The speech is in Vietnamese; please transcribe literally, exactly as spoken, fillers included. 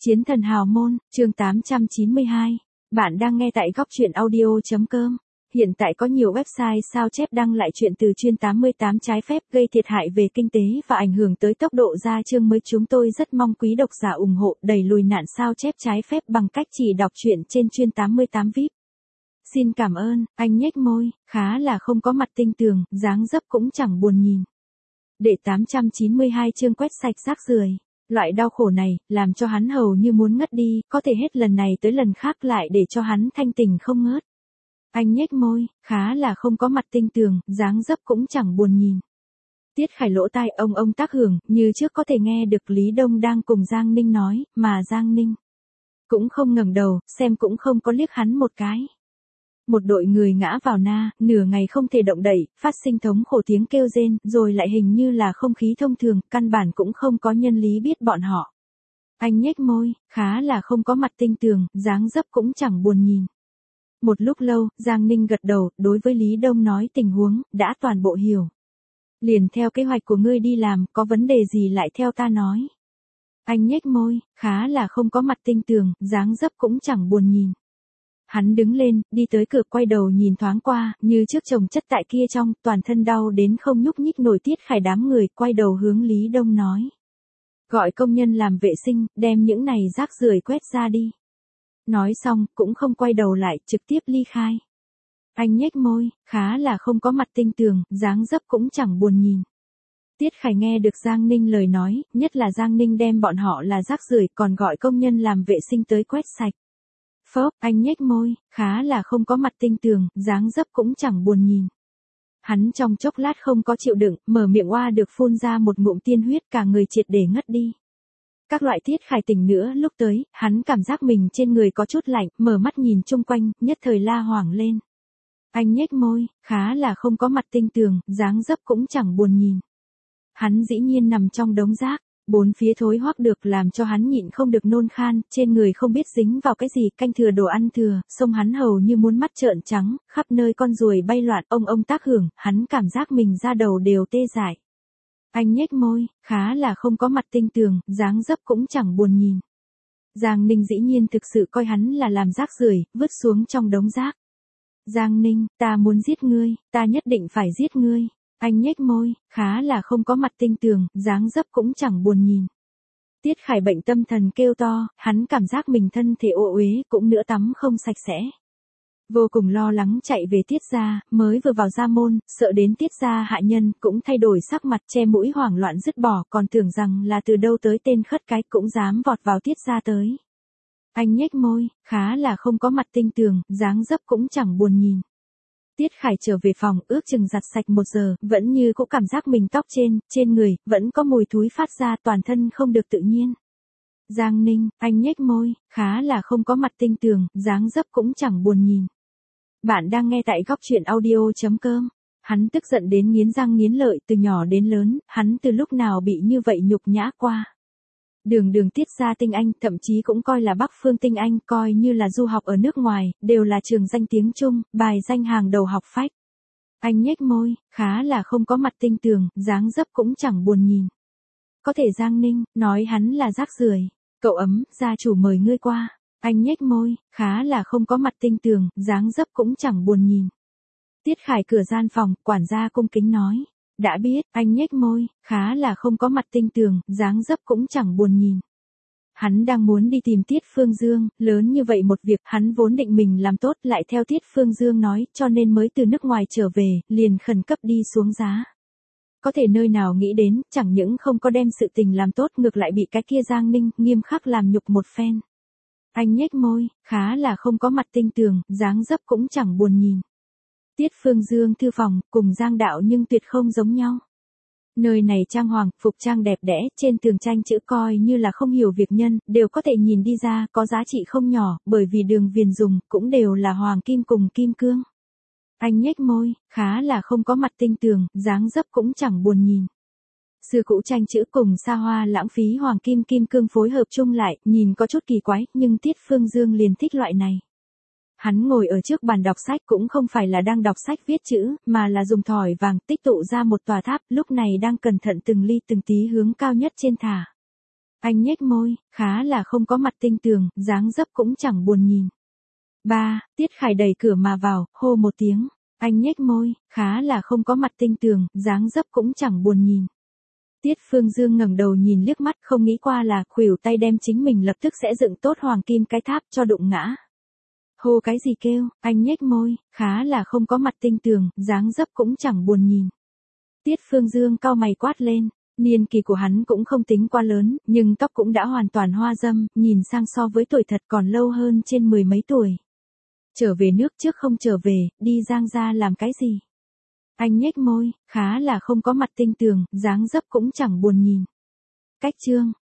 Chiến thần hào môn, chương tám trăm chín mươi hai. Bạn đang nghe tại góc truyện audio.com. Hiện tại có nhiều website sao chép đăng lại chuyện từ chuyên tám mươi tám trái phép gây thiệt hại về kinh tế và ảnh hưởng tới tốc độ ra chương mới. Chúng tôi rất mong quý độc giả ủng hộ đẩy lùi nạn sao chép trái phép bằng cách chỉ đọc truyện trên chuyên tám mươi tám vi ai pi. Xin cảm ơn. Anh nhếch môi, khá là không có mặt tinh tường, dáng dấp cũng chẳng buồn nhìn. Để tám trăm chín mươi hai chương quét sạch rác rưởi. Loại đau khổ này, làm cho hắn hầu như muốn ngất đi, có thể hết lần này tới lần khác lại để cho hắn thanh tình không ngớt. Anh nhếch môi, khá là không có mặt tinh tường, dáng dấp cũng chẳng buồn nhìn. Tiết Khải lỗ tai ông ông tác hưởng, như trước có thể nghe được Lý Đông đang cùng Giang Ninh nói, mà Giang Ninh cũng không ngẩng đầu, xem cũng không có liếc hắn một cái. Một đội người ngã vào na, nửa ngày không thể động đậy, phát sinh thống khổ tiếng kêu rên, rồi lại hình như là không khí thông thường, căn bản cũng không có nhân lý biết bọn họ. Anh nhếch môi, khá là không có mặt tinh tường, dáng dấp cũng chẳng buồn nhìn. Một lúc lâu, Giang Ninh gật đầu, đối với Lý Đông nói tình huống, đã toàn bộ hiểu. Liền theo kế hoạch của ngươi đi làm, có vấn đề gì lại theo ta nói. Anh nhếch môi, khá là không có mặt tinh tường, dáng dấp cũng chẳng buồn nhìn. Hắn đứng lên, đi tới cửa quay đầu nhìn thoáng qua, như trước chồng chất tại kia trong, toàn thân đau đến không nhúc nhích nổi. Tiết Khải đám người, quay đầu hướng Lý Đông nói. Gọi công nhân làm vệ sinh, đem những này rác rưởi quét ra đi. Nói xong, cũng không quay đầu lại, trực tiếp ly khai. Anh nhếch môi, khá là không có mặt tinh tường, dáng dấp cũng chẳng buồn nhìn. Tiết Khải nghe được Giang Ninh lời nói, nhất là Giang Ninh đem bọn họ là rác rưởi, còn gọi công nhân làm vệ sinh tới quét sạch. Phớp, anh nhếch môi, khá là không có mặt tinh tường, dáng dấp cũng chẳng buồn nhìn. Hắn trong chốc lát không có chịu đựng, mở miệng oa được phun ra một ngụm tiên huyết, cả người triệt để ngất đi. Các loại Tiết Khải tỉnh nữa lúc tới, hắn cảm giác mình trên người có chút lạnh, mở mắt nhìn chung quanh, nhất thời la hoảng lên. Anh nhếch môi, khá là không có mặt tinh tường, dáng dấp cũng chẳng buồn nhìn. Hắn dĩ nhiên nằm trong đống rác. Bốn phía thối hoắc được làm cho hắn nhịn không được nôn khan, trên người không biết dính vào cái gì, canh thừa đồ ăn thừa, sông hắn hầu như muốn mắt trợn trắng, khắp nơi con ruồi bay loạn, ông ông tác hưởng, hắn cảm giác mình da đầu đều tê dại. Anh nhếch môi, khá là không có mặt tinh tường, dáng dấp cũng chẳng buồn nhìn. Giang Ninh dĩ nhiên thực sự coi hắn là làm rác rưởi, vứt xuống trong đống rác. Giang Ninh, ta muốn giết ngươi, ta nhất định phải giết ngươi. Anh nhếch môi, khá là không có mặt tinh tường, dáng dấp cũng chẳng buồn nhìn. Tiết Khải bệnh tâm thần kêu to, hắn cảm giác mình thân thể ô uế, cũng nữa tắm không sạch sẽ. Vô cùng lo lắng chạy về Tiết gia, mới vừa vào gia môn, sợ đến Tiết gia hạ nhân, cũng thay đổi sắc mặt, che mũi hoảng loạn dứt bỏ, còn tưởng rằng là từ đâu tới tên khất cái cũng dám vọt vào Tiết gia tới. Anh nhếch môi, khá là không có mặt tinh tường, dáng dấp cũng chẳng buồn nhìn. Tiết Khải trở về phòng, ước chừng giặt sạch một giờ, vẫn như cũng cảm giác mình tóc trên, trên người, vẫn có mùi thúi phát ra, toàn thân không được tự nhiên. Giang Ninh, anh nhếch môi, khá là không có mặt tinh tường, dáng dấp cũng chẳng buồn nhìn. Bạn đang nghe tại góc truyện audio.com. Hắn tức giận đến nghiến răng nghiến lợi, từ nhỏ đến lớn, hắn từ lúc nào bị như vậy nhục nhã qua. Đường đường Tiết gia tinh anh, thậm chí cũng coi là Bắc Phương tinh anh, coi như là du học ở nước ngoài, đều là trường danh tiếng chung, bài danh hàng đầu học phách. Anh nhếch môi, khá là không có mặt tinh tường, dáng dấp cũng chẳng buồn nhìn. Có thể Giang Ninh, nói hắn là rác rưởi. Cậu ấm, gia chủ mời ngươi qua. Anh nhếch môi, khá là không có mặt tinh tường, dáng dấp cũng chẳng buồn nhìn. Tiết Khải cửa gian phòng, quản gia cung kính nói. Đã biết, anh nhếch môi, khá là không có mặt tinh tường, dáng dấp cũng chẳng buồn nhìn. Hắn đang muốn đi tìm Tiết Phương Dương, lớn như vậy một việc, hắn vốn định mình làm tốt, lại theo Tiết Phương Dương nói, cho nên mới từ nước ngoài trở về, liền khẩn cấp đi xuống giá. Có thể nơi nào nghĩ đến, chẳng những không có đem sự tình làm tốt, ngược lại bị cái kia Giang Ninh, nghiêm khắc làm nhục một phen. Anh nhếch môi, khá là không có mặt tinh tường, dáng dấp cũng chẳng buồn nhìn. Tiết Phương Dương thư phòng, cùng Giang Đạo nhưng tuyệt không giống nhau. Nơi này trang hoàng, phục trang đẹp đẽ, trên tường tranh chữ coi như là không hiểu việc nhân, đều có thể nhìn đi ra, có giá trị không nhỏ, bởi vì đường viền dùng, cũng đều là hoàng kim cùng kim cương. Anh nhếch môi, khá là không có mặt tinh tường, dáng dấp cũng chẳng buồn nhìn. Xưa cũ tranh chữ cùng xa hoa lãng phí hoàng kim kim cương phối hợp chung lại, nhìn có chút kỳ quái, nhưng Tiết Phương Dương liền thích loại này. Hắn ngồi ở trước bàn đọc sách cũng không phải là đang đọc sách viết chữ, mà là dùng thỏi vàng tích tụ ra một tòa tháp, lúc này đang cẩn thận từng ly từng tí hướng cao nhất trên thả. Anh nhếch môi, khá là không có mặt tinh tường, dáng dấp cũng chẳng buồn nhìn. ba. Tiết Khải đẩy cửa mà vào, hô một tiếng. Anh nhếch môi, khá là không có mặt tinh tường, dáng dấp cũng chẳng buồn nhìn. Tiết Phương Dương ngẩng đầu nhìn liếc mắt, không nghĩ qua là khuỷu tay đem chính mình lập tức sẽ dựng tốt hoàng kim cái tháp cho đụng ngã. Hô cái gì kêu, anh nhếch môi, khá là không có mặt tinh tường, dáng dấp cũng chẳng buồn nhìn. Tiết Phương Dương cau mày quát lên, niên kỳ của hắn cũng không tính quá lớn, nhưng tóc cũng đã hoàn toàn hoa râm, nhìn sang so với tuổi thật còn lâu hơn trên mười mấy tuổi. Trở về nước trước không trở về, đi Giang gia làm cái gì? Anh nhếch môi, khá là không có mặt tinh tường, dáng dấp cũng chẳng buồn nhìn. Cách chương